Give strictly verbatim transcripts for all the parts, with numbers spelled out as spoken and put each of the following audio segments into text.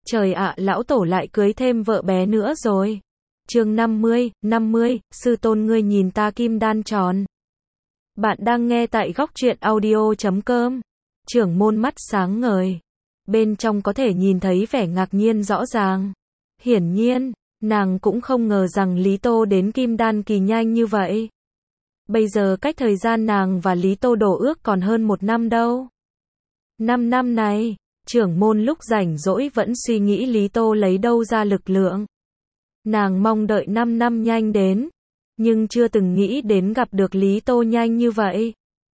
Trời ạ, lão tổ lại cưới thêm vợ bé nữa rồi. Chương năm mươi, năm mươi, sư tôn ngươi nhìn ta kim đan tròn. Bạn đang nghe tại góc truyện audio chấm com. Trưởng môn mắt sáng ngời. Bên trong có thể nhìn thấy vẻ ngạc nhiên rõ ràng. Hiển nhiên, nàng cũng không ngờ rằng Lý Tô đến kim đan kỳ nhanh như vậy. Bây giờ cách thời gian nàng và Lý Tô đổ ước còn hơn một năm đâu. Năm năm này, trưởng môn lúc rảnh rỗi vẫn suy nghĩ Lý Tô lấy đâu ra lực lượng. Nàng mong đợi năm năm nhanh đến, nhưng chưa từng nghĩ đến gặp được Lý Tô nhanh như vậy.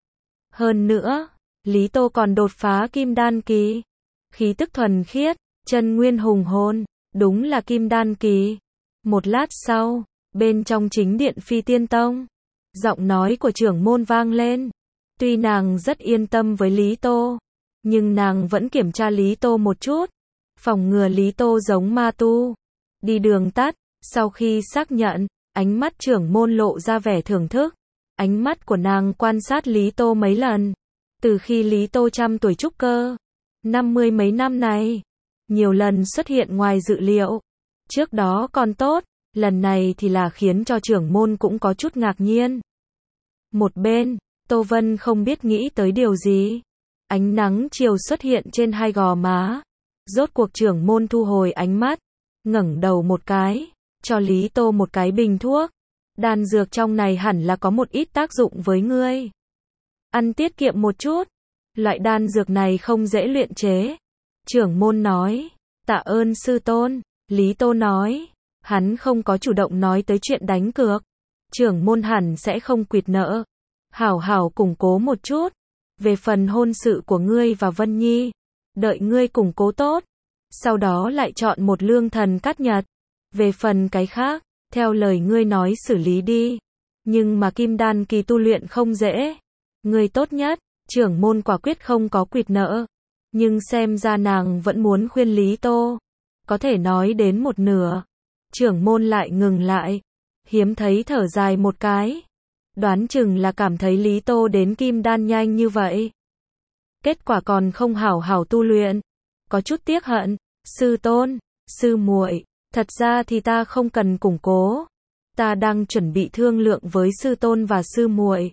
Hơn nữa, Lý Tô còn đột phá kim đan kỳ. Khí tức thuần khiết, chân nguyên hùng hồn, đúng là kim đan kỳ. Một lát sau, bên trong chính điện Phi Tiên Tông, giọng nói của trưởng môn vang lên. Tuy nàng rất yên tâm với Lý Tô, nhưng nàng vẫn kiểm tra Lý Tô một chút, phòng ngừa Lý Tô giống ma tu, đi đường tắt. Sau khi xác nhận, ánh mắt trưởng môn lộ ra vẻ thưởng thức. Ánh mắt của nàng quan sát Lý Tô mấy lần. Từ khi Lý Tô trăm tuổi trúc cơ, năm mươi mấy năm này, nhiều lần xuất hiện ngoài dự liệu. Trước đó còn tốt, lần này thì là khiến cho trưởng môn cũng có chút ngạc nhiên. Một bên, Tô Vân không biết nghĩ tới điều gì. Ánh nắng chiều xuất hiện trên hai gò má. Rốt cuộc trưởng môn thu hồi ánh mắt, ngẩng đầu một cái, cho Lý Tô một cái bình thuốc. Đan dược trong này hẳn là có một ít tác dụng với ngươi. Ăn tiết kiệm một chút. Loại đan dược này không dễ luyện chế. Trưởng môn nói. Tạ ơn sư tôn. Lý Tô nói. Hắn không có chủ động nói tới chuyện đánh cược. Trưởng môn hẳn sẽ không quỵt nợ. Hảo hảo củng cố một chút. Về phần hôn sự của ngươi và Vân Nhi, đợi ngươi củng cố tốt, sau đó lại chọn một lương thần cát nhật. Về phần cái khác, theo lời ngươi nói xử lý đi. Nhưng mà kim đan kỳ tu luyện không dễ. Ngươi tốt nhất. Trưởng môn quả quyết không có quỵt nợ. Nhưng xem ra nàng vẫn muốn khuyên Lý Tô. Có thể nói đến một nửa, trưởng môn lại ngừng lại. Hiếm thấy thở dài một cái. Đoán chừng là cảm thấy Lý Tô đến kim đan nhanh như vậy. Kết quả còn không hảo hảo tu luyện. Có chút tiếc hận. Sư tôn, sư muội, thật ra thì ta không cần củng cố. Ta đang chuẩn bị thương lượng với sư tôn và sư muội.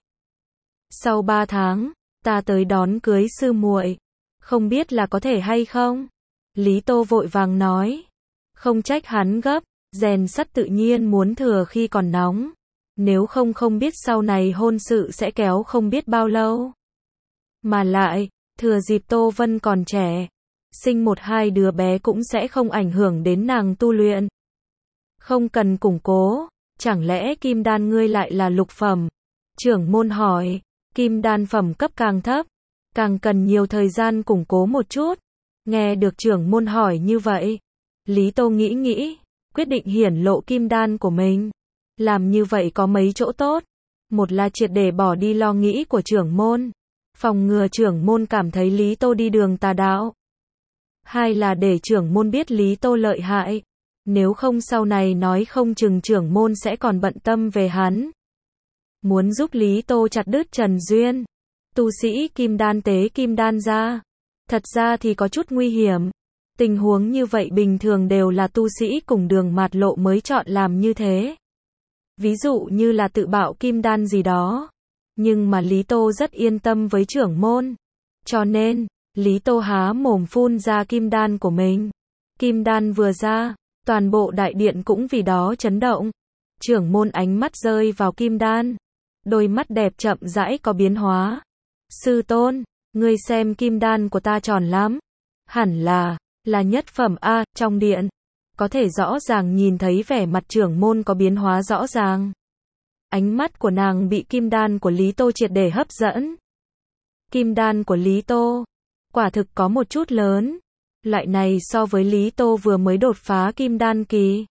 Sau ba tháng, ta tới đón cưới sư muội. Không biết là có thể hay không? Lý Tô vội vàng nói. Không trách hắn gấp, rèn sắt tự nhiên muốn thừa khi còn nóng. Nếu không không biết sau này hôn sự sẽ kéo không biết bao lâu. Mà lại, thừa dịp Tô Vân còn trẻ, sinh một hai đứa bé cũng sẽ không ảnh hưởng đến nàng tu luyện. Không cần củng cố, chẳng lẽ kim đan ngươi lại là lục phẩm? Trưởng môn hỏi, kim đan phẩm cấp càng thấp, càng cần nhiều thời gian củng cố một chút. Nghe được trưởng môn hỏi như vậy, Lý Tô nghĩ nghĩ, quyết định hiển lộ kim đan của mình. Làm như vậy có mấy chỗ tốt. Một là triệt để bỏ đi lo nghĩ của trưởng môn, phòng ngừa trưởng môn cảm thấy Lý Tô đi đường tà đạo. Hai là để trưởng môn biết Lý Tô lợi hại. Nếu không sau này nói không chừng trưởng môn sẽ còn bận tâm về hắn. Muốn giúp Lý Tô chặt đứt trần duyên. Tu sĩ kim đan tế kim đan ra. Thật ra thì có chút nguy hiểm. Tình huống như vậy bình thường đều là tu sĩ cùng đường mạt lộ mới chọn làm như thế. Ví dụ như là tự bạo kim đan gì đó. Nhưng mà Lý Tô rất yên tâm với trưởng môn. Cho nên, Lý Tô há mồm phun ra kim đan của mình. Kim đan vừa ra, toàn bộ đại điện cũng vì đó chấn động. Trưởng môn ánh mắt rơi vào kim đan. Đôi mắt đẹp chậm rãi có biến hóa. Sư tôn, ngươi xem kim đan của ta tròn lắm. Hẳn là, là nhất phẩm A, trong điện. Có thể rõ ràng nhìn thấy vẻ mặt trưởng môn có biến hóa rõ ràng. Ánh mắt của nàng bị kim đan của Lý Tô triệt để hấp dẫn. Kim đan của Lý Tô, quả thực có một chút lớn. Loại này so với Lý Tô vừa mới đột phá kim đan kỳ.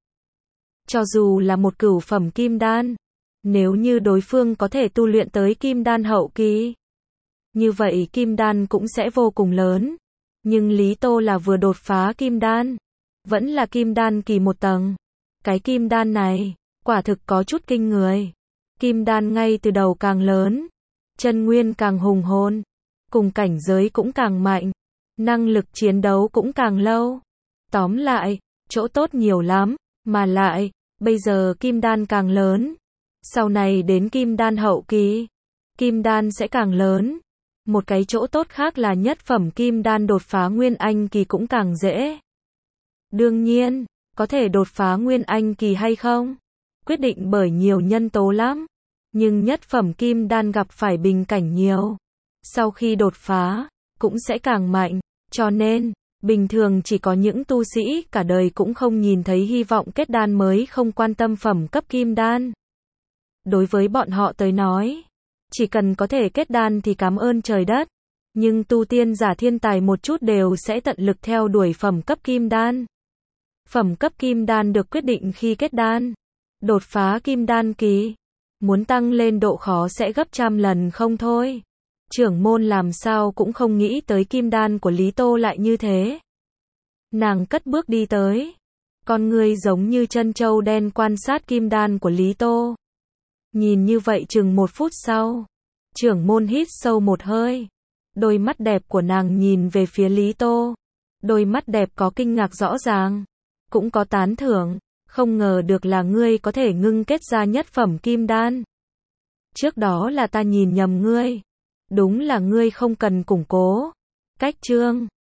Cho dù là một cửu phẩm kim đan, nếu như đối phương có thể tu luyện tới kim đan hậu kỳ, như vậy kim đan cũng sẽ vô cùng lớn. Nhưng Lý Tô là vừa đột phá kim đan, vẫn là kim đan kỳ một tầng. Cái kim đan này, quả thực có chút kinh người. Kim đan ngay từ đầu càng lớn, chân nguyên càng hùng hồn, cùng cảnh giới cũng càng mạnh, năng lực chiến đấu cũng càng lâu. Tóm lại, chỗ tốt nhiều lắm, mà lại, bây giờ kim đan càng lớn. Sau này đến kim đan hậu kỳ, kim đan sẽ càng lớn. Một cái chỗ tốt khác là nhất phẩm kim đan đột phá nguyên anh kỳ cũng càng dễ. Đương nhiên, có thể đột phá nguyên anh kỳ hay không? Quyết định bởi nhiều nhân tố lắm. Nhưng nhất phẩm kim đan gặp phải bình cảnh nhiều. Sau khi đột phá, cũng sẽ càng mạnh. Cho nên, bình thường chỉ có những tu sĩ cả đời cũng không nhìn thấy hy vọng kết đan mới không quan tâm phẩm cấp kim đan. Đối với bọn họ tới nói, chỉ cần có thể kết đan thì cảm ơn trời đất. Nhưng tu tiên giả thiên tài một chút đều sẽ tận lực theo đuổi phẩm cấp kim đan. Phẩm cấp kim đan được quyết định khi kết đan. Đột phá kim đan kỳ, muốn tăng lên độ khó sẽ gấp trăm lần không thôi. Trưởng môn làm sao cũng không nghĩ tới kim đan của Lý Tô lại như thế. Nàng cất bước đi tới. Con người giống như chân trâu đen quan sát kim đan của Lý Tô. Nhìn như vậy chừng một phút sau, trưởng môn hít sâu một hơi. Đôi mắt đẹp của nàng nhìn về phía Lý Tô. Đôi mắt đẹp có kinh ngạc rõ ràng, cũng có tán thưởng. Không ngờ được là ngươi có thể ngưng kết ra nhất phẩm kim đan. Trước đó là ta nhìn nhầm ngươi. Đúng là ngươi không cần củng cố. Cách chương